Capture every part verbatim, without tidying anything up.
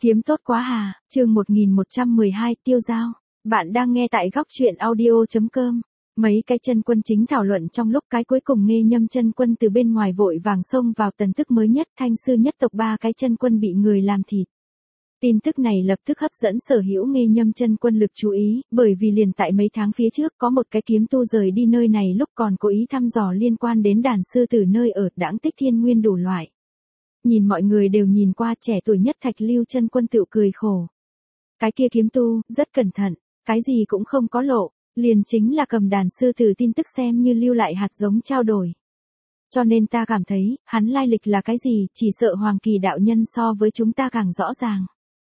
Kiếm tốt quá hà, chương một nghìn một trăm mười hai tiêu dao. Bạn đang nghe tại góc truyện audio.com. Mấy cái chân quân chính thảo luận trong lúc cái cuối cùng Nghê Nhâm chân quân từ bên ngoài vội vàng xông vào tin tức mới nhất, Thanh sư nhất tộc ba cái chân quân bị người làm thịt. Tin tức này lập tức hấp dẫn sở hữu Nghê Nhâm chân quân lực chú ý, bởi vì liền tại mấy tháng phía trước có một cái kiếm tu rời đi nơi này lúc còn cố ý thăm dò liên quan đến đàn sư tử nơi ở Đãng Tích Thiên Nguyên đủ loại. Nhìn mọi người đều nhìn qua, trẻ tuổi nhất Thạch Lưu chân quân tự cười khổ. Cái kia kiếm tu, rất cẩn thận, cái gì cũng không có lộ, liền chính là cầm đàn sư tử tin tức xem như lưu lại hạt giống trao đổi. Cho nên ta cảm thấy, hắn lai lịch là cái gì, chỉ sợ Hoàng Kỳ đạo nhân so với chúng ta càng rõ ràng.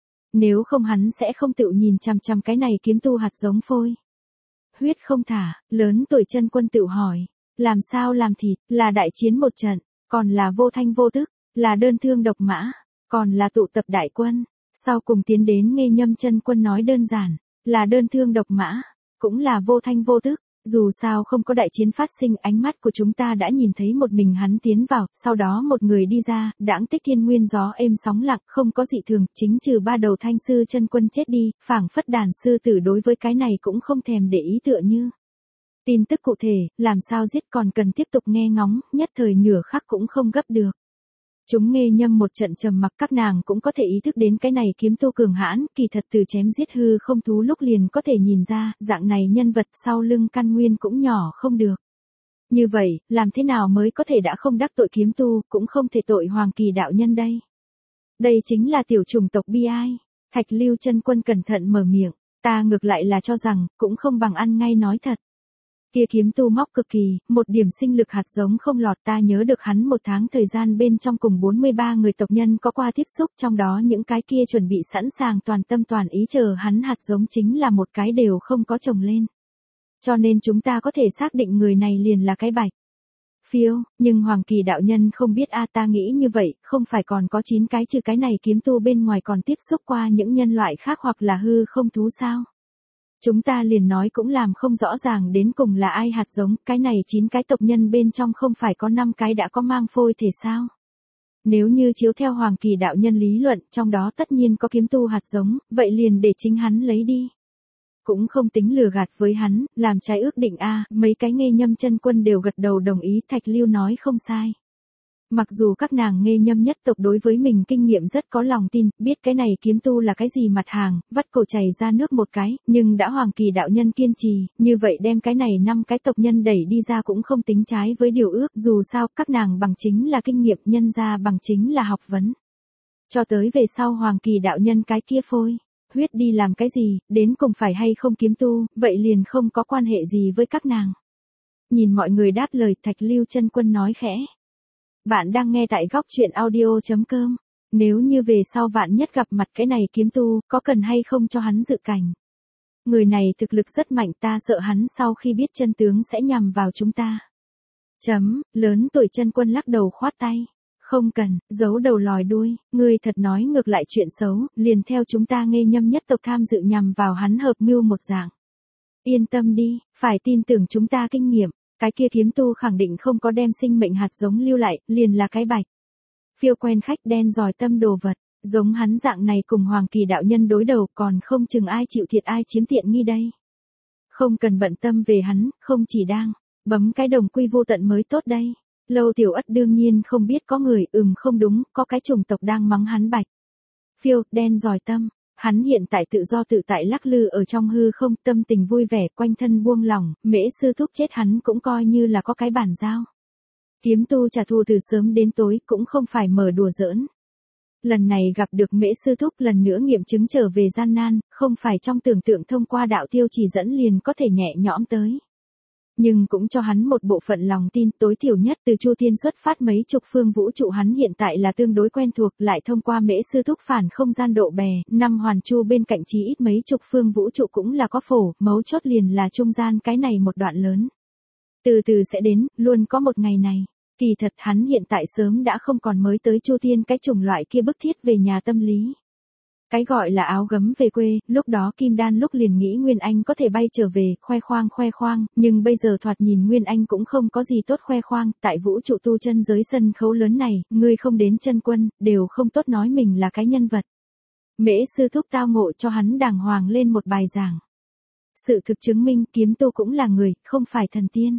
Nếu không hắn sẽ không tự nhìn chằm chằm cái này kiếm tu hạt giống phôi. Huyết không thả, lớn tuổi chân quân tự hỏi, làm sao làm thịt, là đại chiến một trận, còn là vô thanh vô tức, là đơn thương độc mã, còn là tụ tập đại quân. Sau cùng tiến đến Nghê Nhâm chân quân nói đơn giản, là đơn thương độc mã, cũng là vô thanh vô tức. Dù sao không có đại chiến phát sinh, ánh mắt của chúng ta đã nhìn thấy một mình hắn tiến vào, sau đó một người đi ra, Đãng Tích Thiên Nguyên gió êm sóng lặng, không có dị thường, chính trừ ba đầu Thanh sư chân quân chết đi, phảng phất đàn sư tử đối với cái này cũng không thèm để ý tựa như. Tin tức cụ thể, làm sao giết còn cần tiếp tục nghe ngóng, nhất thời nửa khắc cũng không gấp được. Chúng Nghê Nhâm một trận trầm mặc, các nàng cũng có thể ý thức đến cái này kiếm tu cường hãn, kỳ thật từ chém giết hư không thú lúc liền có thể nhìn ra, dạng này nhân vật sau lưng căn nguyên cũng nhỏ không được. Như vậy, làm thế nào mới có thể đã không đắc tội kiếm tu, cũng không thể tội Hoàng Kỳ đạo nhân đây. Đây chính là tiểu chủng tộc bi ai. Thạch Lưu chân quân cẩn thận mở miệng, ta ngược lại là cho rằng, cũng không bằng ăn ngay nói thật. Kia kiếm tu móc cực kỳ, một điểm sinh lực hạt giống không lọt, ta nhớ được hắn một tháng thời gian bên trong cùng bốn mươi ba người tộc nhân có qua tiếp xúc, trong đó những cái kia chuẩn bị sẵn sàng toàn tâm toàn ý chờ hắn hạt giống chính là một cái đều không có trồng lên. Cho nên chúng ta có thể xác định người này liền là cái bạch phiêu, nhưng Hoàng Kỳ đạo nhân không biết a ta nghĩ như vậy, không phải còn có chín cái trừ cái này kiếm tu bên ngoài còn tiếp xúc qua những nhân loại khác hoặc là hư không thú sao? Chúng ta liền nói cũng làm không rõ ràng đến cùng là ai hạt giống, cái này chín cái tộc nhân bên trong không phải có năm cái đã có mang phôi thể sao? Nếu như chiếu theo Hoàng Kỳ đạo nhân lý luận, trong đó tất nhiên có kiếm tu hạt giống, vậy liền để chính hắn lấy đi. Cũng không tính lừa gạt với hắn, làm trái ước định a, mấy cái Nghê Nhâm chân quân đều gật đầu đồng ý, Thạch Lưu nói không sai. Mặc dù các nàng Nghê Nhâm nhất tộc đối với mình kinh nghiệm rất có lòng tin, biết cái này kiếm tu là cái gì mặt hàng, vắt cổ chảy ra nước một cái, nhưng đã Hoàng Kỳ đạo nhân kiên trì, như vậy đem cái này năm cái tộc nhân đẩy đi ra cũng không tính trái với điều ước, dù sao các nàng bằng chính là kinh nghiệm, nhân ra bằng chính là học vấn. Cho tới về sau Hoàng Kỳ đạo nhân cái kia phôi, huyết đi làm cái gì, đến cùng phải hay không kiếm tu, vậy liền không có quan hệ gì với các nàng. Nhìn mọi người đáp lời, Thạch Lưu chân quân nói khẽ. Bạn đang nghe tại góc truyện audio.com. Nếu như về sau vạn nhất gặp mặt cái này kiếm tu, có cần hay không cho hắn dự cảnh? Người này thực lực rất mạnh, ta sợ hắn sau khi biết chân tướng sẽ nhằm vào chúng ta. Chấm, lớn tuổi chân quân lắc đầu khoát tay. Không cần, giấu đầu lòi đuôi, ngươi thật nói ngược lại chuyện xấu, liền theo chúng ta Nghê Nhâm nhất tộc tham dự nhằm vào hắn hợp mưu một dạng. Yên tâm đi, phải tin tưởng chúng ta kinh nghiệm. Cái kia kiếm tu khẳng định không có đem sinh mệnh hạt giống lưu lại, liền là cái bạch phiêu quen khách đen giỏi tâm đồ vật, giống hắn dạng này cùng Hoàng Kỳ đạo nhân đối đầu, còn không chừng ai chịu thiệt ai chiếm tiện nghi đây. Không cần bận tâm về hắn, không chỉ đang bấm cái đồng quy vô tận mới tốt đây. Lâu Tiểu Ất đương nhiên không biết có người, ừm không đúng, có cái chủng tộc đang mắng hắn bạch phiêu đen giỏi tâm. Hắn hiện tại tự do tự tại lắc lư ở trong hư không, tâm tình vui vẻ, quanh thân buông lỏng, Mễ sư thúc chết hắn cũng coi như là có cái bản giao. Kiếm tu trả thù từ sớm đến tối cũng không phải mở đùa giỡn. Lần này gặp được Mễ sư thúc lần nữa nghiệm chứng trở về gian nan, không phải trong tưởng tượng thông qua đạo tiêu chỉ dẫn liền có thể nhẹ nhõm tới. Nhưng cũng cho hắn một bộ phận lòng tin, tối thiểu nhất từ Chu Thiên xuất phát mấy chục phương vũ trụ hắn hiện tại là tương đối quen thuộc, lại thông qua Mễ sư thúc phản không gian độ bè, năm hoàn chu bên cạnh chí ít mấy chục phương vũ trụ cũng là có phổ, mấu chốt liền là trung gian cái này một đoạn lớn. Từ từ sẽ đến, luôn có một ngày này. Kỳ thật hắn hiện tại sớm đã không còn mới tới Chu Thiên cái chủng loại kia bức thiết về nhà tâm lý. Cái gọi là áo gấm về quê, lúc đó Kim Đan lúc liền nghĩ Nguyên Anh có thể bay trở về, khoe khoang khoe khoang, nhưng bây giờ thoạt nhìn Nguyên Anh cũng không có gì tốt khoe khoang, tại vũ trụ tu chân giới sân khấu lớn này, ngươi không đến chân quân, đều không tốt nói mình là cái nhân vật. Mễ sư thúc tao ngộ cho hắn đàng hoàng lên một bài giảng. Sự thực chứng minh kiếm tu cũng là người, không phải thần tiên.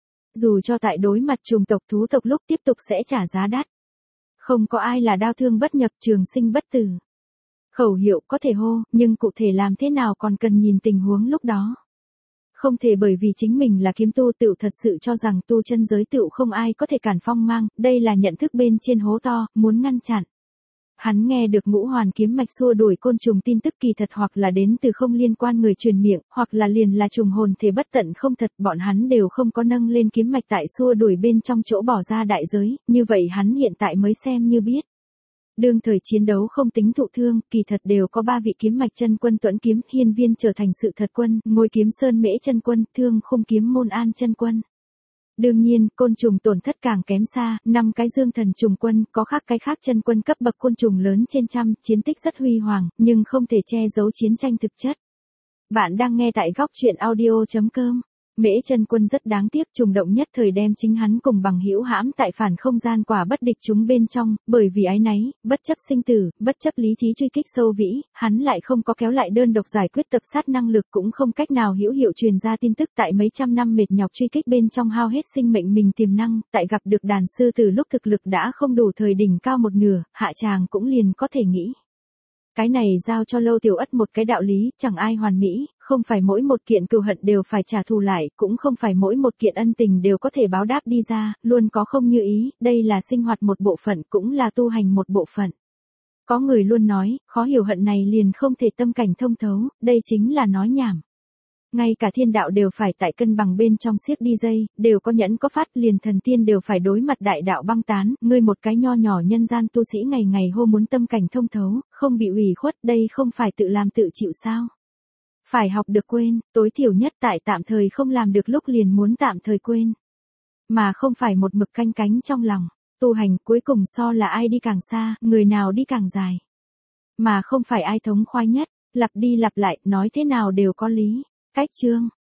Dù cho tại đối mặt trùng tộc thú tộc lúc tiếp tục sẽ trả giá đắt. Không có ai là đao thương bất nhập trường sinh bất tử. Khẩu hiệu có thể hô, nhưng cụ thể làm thế nào còn cần nhìn tình huống lúc đó. Không thể bởi vì chính mình là kiếm tu tựu thật sự cho rằng tu chân giới tựu không ai có thể cản phong mang, đây là nhận thức bên trên hố to, muốn ngăn chặn. Hắn nghe được ngũ hoàn kiếm mạch xua đuổi côn trùng tin tức kỳ thật hoặc là đến từ không liên quan người truyền miệng, hoặc là liền là trùng hồn thể bất tận không thật, bọn hắn đều không có nâng lên kiếm mạch tại xua đuổi bên trong chỗ bỏ ra đại giới, như vậy hắn hiện tại mới xem như biết. Đương thời chiến đấu không tính thụ thương, kỳ thật đều có ba vị kiếm mạch chân quân Tuẫn kiếm, Hiên Viên trở thành sự thật quân, Ngôi kiếm Sơn Mễ chân quân, Thương Khung kiếm Môn An chân quân. Đương nhiên, côn trùng tổn thất càng kém xa, năm cái dương thần trùng quân, có khác cái khác chân quân cấp bậc côn trùng lớn trên trăm, chiến tích rất huy hoàng, nhưng không thể che giấu chiến tranh thực chất. Bạn đang nghe tại góc truyện audio chấm com. Mễ chân quân rất đáng tiếc, trùng động nhất thời đem chính hắn cùng bằng hữu hãm tại phản không gian quả bất địch chúng bên trong, bởi vì áy náy, bất chấp sinh tử, bất chấp lý trí truy kích sâu vĩ, hắn lại không có kéo lại đơn độc giải quyết tập sát năng lực, cũng không cách nào hữu hiệu truyền ra tin tức, tại mấy trăm năm mệt nhọc truy kích bên trong hao hết sinh mệnh mình tiềm năng, tại gặp được đàn sư từ lúc thực lực đã không đủ thời đỉnh cao một nửa, hạ tràng cũng liền có thể nghĩ. Cái này giao cho Lâu Tiểu Ất một cái đạo lý, chẳng ai hoàn mỹ, không phải mỗi một kiện cừu hận đều phải trả thù lại, cũng không phải mỗi một kiện ân tình đều có thể báo đáp đi ra, luôn có không như ý, đây là sinh hoạt một bộ phận, cũng là tu hành một bộ phận. Có người luôn nói, khó hiểu hận này liền không thể tâm cảnh thông thấu, đây chính là nói nhảm. Ngay cả thiên đạo đều phải tại cân bằng bên trong siết đi dây, đều có nhẫn có phát, liền thần tiên đều phải đối mặt đại đạo băng tán, ngươi một cái nho nhỏ nhân gian tu sĩ ngày ngày hô muốn tâm cảnh thông thấu, không bị ủy khuất, đây không phải tự làm tự chịu sao? Phải học được quên, tối thiểu nhất tại tạm thời không làm được lúc liền muốn tạm thời quên. Mà không phải một mực canh cánh trong lòng, tu hành cuối cùng so là ai đi càng xa, người nào đi càng dài. Mà không phải ai thống khoái nhất, lặp đi lặp lại, nói thế nào đều có lý. Cách chương